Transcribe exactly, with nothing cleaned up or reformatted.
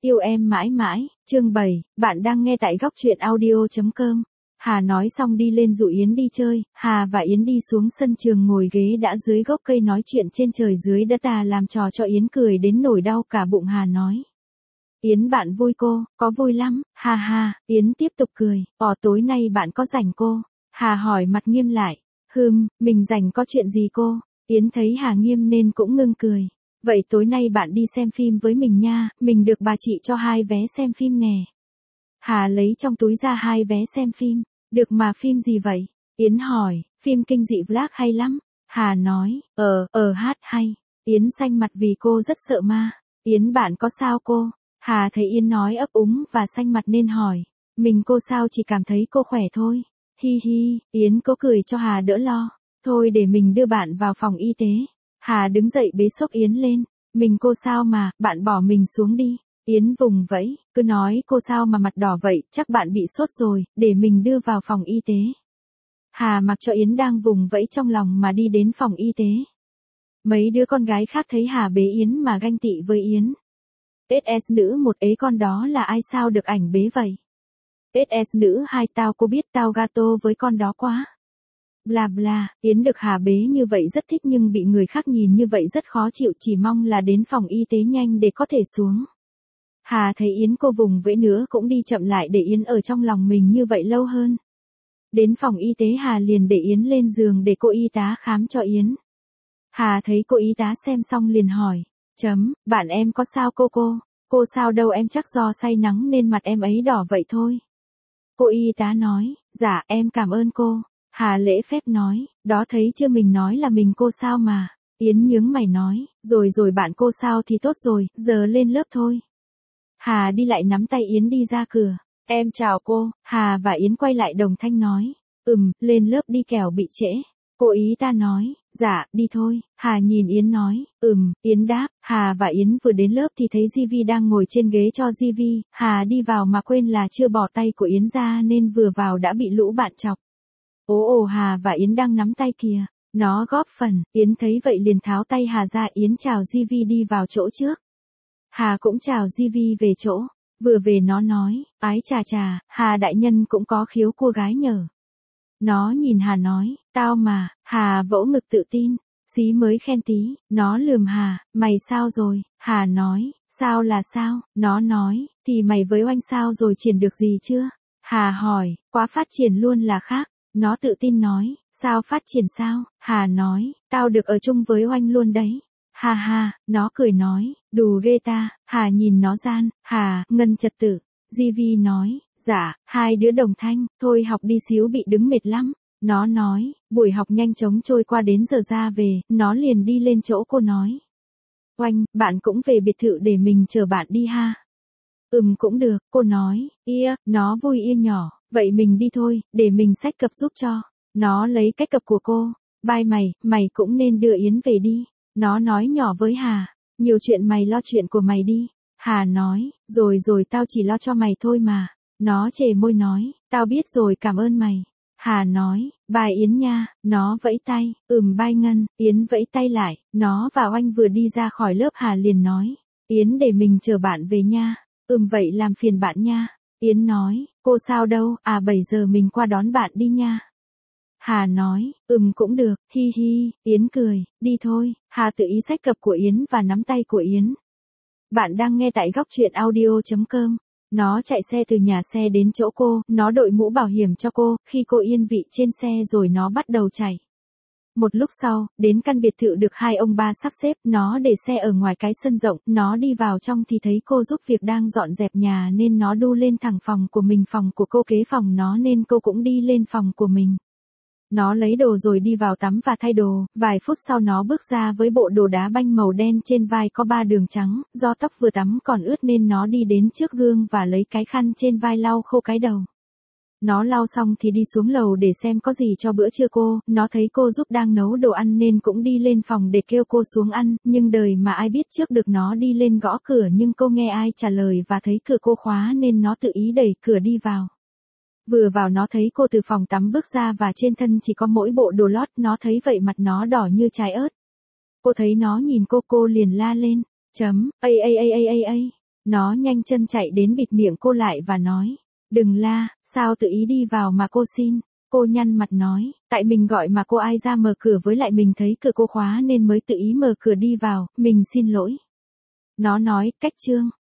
Yêu em mãi mãi, chương bảy, bạn đang nghe tại góc truyện audio chấm com. Hà nói xong đi lên dụ Yến đi chơi, Hà và Yến đi xuống sân trường ngồi ghế đã dưới gốc cây nói chuyện trên trời dưới đất ta làm trò cho Yến cười đến nổi đau cả bụng. Hà nói. Yến bạn vui cô, có vui lắm, ha ha, Yến tiếp tục cười, ồ tối nay bạn có rảnh cô? Hà hỏi mặt nghiêm lại, hừm, mình rảnh có chuyện gì cô? Yến thấy Hà nghiêm nên cũng ngưng cười. Vậy tối nay bạn đi xem phim với mình nha, mình được bà chị cho hai vé xem phim nè. Hà lấy trong túi ra hai vé xem phim, được mà phim gì vậy? Yến hỏi, phim kinh dị vlog hay lắm. Hà nói, ờ, ờ hát hay. Yến xanh mặt vì cô rất sợ ma. Yến bạn có sao cô? Hà thấy Yến nói ấp úng và xanh mặt nên hỏi, mình cô sao chỉ cảm thấy cô khỏe thôi. Hi hi, Yến cố cười cho Hà đỡ lo. Thôi để mình đưa bạn vào phòng y tế. Hà đứng dậy bế xốc Yến lên. Mình cô sao mà, bạn bỏ mình xuống đi. Yến vùng vẫy, cứ nói cô sao mà mặt đỏ vậy, chắc bạn bị sốt rồi, để mình đưa vào phòng y tế. Hà mặc cho Yến đang vùng vẫy trong lòng mà đi đến phòng y tế. Mấy đứa con gái khác thấy Hà bế Yến mà ganh tị với Yến. ét ét nữ một ế con đó là ai sao được ảnh bế vậy? ét ét nữ hai tao cô biết tao gato với con đó quá. Bla bla, Yến được Hà bế như vậy rất thích nhưng bị người khác nhìn như vậy rất khó chịu, chỉ mong là đến phòng y tế nhanh để có thể xuống. Hà thấy Yến cô vùng vẫy nữa cũng đi chậm lại để Yến ở trong lòng mình như vậy lâu hơn. Đến phòng y tế Hà liền để Yến lên giường để cô y tá khám cho Yến. Hà thấy cô y tá xem xong liền hỏi, chấm, bạn em có sao cô cô? Cô sao đâu em chắc do say nắng nên mặt em ấy đỏ vậy thôi. Cô y tá nói, dạ em cảm ơn cô. Hà lễ phép nói, đó thấy chưa mình nói là mình cô sao mà. Yến nhướng mày nói, rồi rồi bạn cô sao thì tốt rồi, giờ lên lớp thôi. Hà đi lại nắm tay Yến đi ra cửa. Em chào cô. Hà và Yến quay lại đồng thanh nói, ừm, lên lớp đi kẻo bị trễ. Cô ý ta nói, dạ, đi thôi. Hà nhìn Yến nói, ừm, Yến đáp. Hà và Yến vừa đến lớp thì thấy gi vi đang ngồi trên ghế cho gi vi. Hà đi vào mà quên là chưa bỏ tay của Yến ra nên vừa vào đã bị lũ bạn chọc. Ồ ồ Hà và Yến đang nắm tay kìa. Nó góp phần, Yến thấy vậy liền tháo tay Hà ra. Yến chào gi vi đi vào chỗ trước. Hà cũng chào gi vi về chỗ. Vừa về nó nói, ái chà chà, Hà đại nhân cũng có khiếu cua gái nhờ. Nó nhìn Hà nói, tao mà. Hà vỗ ngực tự tin. Xí mới khen tí. Nó lườm Hà, mày sao rồi? Hà nói, sao là sao? Nó nói, thì mày với Oanh sao rồi, triển được gì chưa? Hà hỏi, quá phát triển luôn là khác. Nó tự tin nói, sao phát triển sao? Hà nói, tao được ở chung với Oanh luôn đấy. Ha ha, nó cười nói, đù ghê ta. Hà nhìn nó gian, Hà, ngân trật tự. gi vi nói, dạ, hai đứa đồng thanh, thôi học đi xíu bị đứng mệt lắm. Nó nói, buổi học nhanh chóng trôi qua đến giờ ra về, nó liền đi lên chỗ cô nói. Oanh, bạn cũng về biệt thự để mình chờ bạn đi ha. Ừm cũng được, cô nói, ia, nó vui ia nhỏ, vậy mình đi thôi, để mình xách cặp giúp cho. Nó lấy cái cặp của cô, bye mày, mày cũng nên đưa Yến về đi. Nó nói nhỏ với Hà, nhiều chuyện mày lo chuyện của mày đi. Hà nói, rồi rồi tao chỉ lo cho mày thôi mà. Nó chề môi nói, tao biết rồi cảm ơn mày. Hà nói, bye Yến nha. Nó vẫy tay, ừm bye Ngân. Yến vẫy tay lại, nó và Oanh vừa đi ra khỏi lớp Hà liền nói, Yến để mình chờ bạn về nha. Ừm vậy làm phiền bạn nha. Yến nói, cô sao đâu, à bảy giờ mình qua đón bạn đi nha. Hà nói, ừm cũng được, hi hi. Yến cười, đi thôi. Hà tự ý xách cặp của Yến và nắm tay của Yến. Bạn đang nghe tại góc truyện audio chấm com. Nó chạy xe từ nhà xe đến chỗ cô, nó đội mũ bảo hiểm cho cô, khi cô yên vị trên xe rồi nó bắt đầu chạy. Một lúc sau, đến căn biệt thự được hai ông ba sắp xếp, nó để xe ở ngoài cái sân rộng, nó đi vào trong thì thấy cô giúp việc đang dọn dẹp nhà nên nó đu lên thẳng phòng của mình, phòng của cô kế phòng nó nên cô cũng đi lên phòng của mình. Nó lấy đồ rồi đi vào tắm và thay đồ, vài phút sau nó bước ra với bộ đồ đá banh màu đen trên vai có ba đường trắng, do tóc vừa tắm còn ướt nên nó đi đến trước gương và lấy cái khăn trên vai lau khô cái đầu. Nó lau xong thì đi xuống lầu để xem có gì cho bữa trưa cô, nó thấy cô giúp đang nấu đồ ăn nên cũng đi lên phòng để kêu cô xuống ăn, nhưng đời mà ai biết trước được nó đi lên gõ cửa nhưng cô nghe ai trả lời và thấy cửa cô khóa nên nó tự ý đẩy cửa đi vào. Vừa vào nó thấy cô từ phòng tắm bước ra và trên thân chỉ có mỗi bộ đồ lót, nó thấy vậy mặt nó đỏ như trái ớt. Cô thấy nó nhìn cô cô liền la lên, chấm, ây ây ây ây ây ây. Nó nhanh chân chạy đến bịt miệng cô lại và nói. Đừng la, sao tự ý đi vào mà cô xin. Cô nhăn mặt nói, tại mình gọi mà cô ai ra mở cửa với lại mình thấy cửa cô khóa nên mới tự ý mở cửa đi vào, mình xin lỗi. Nó nói, cách trương.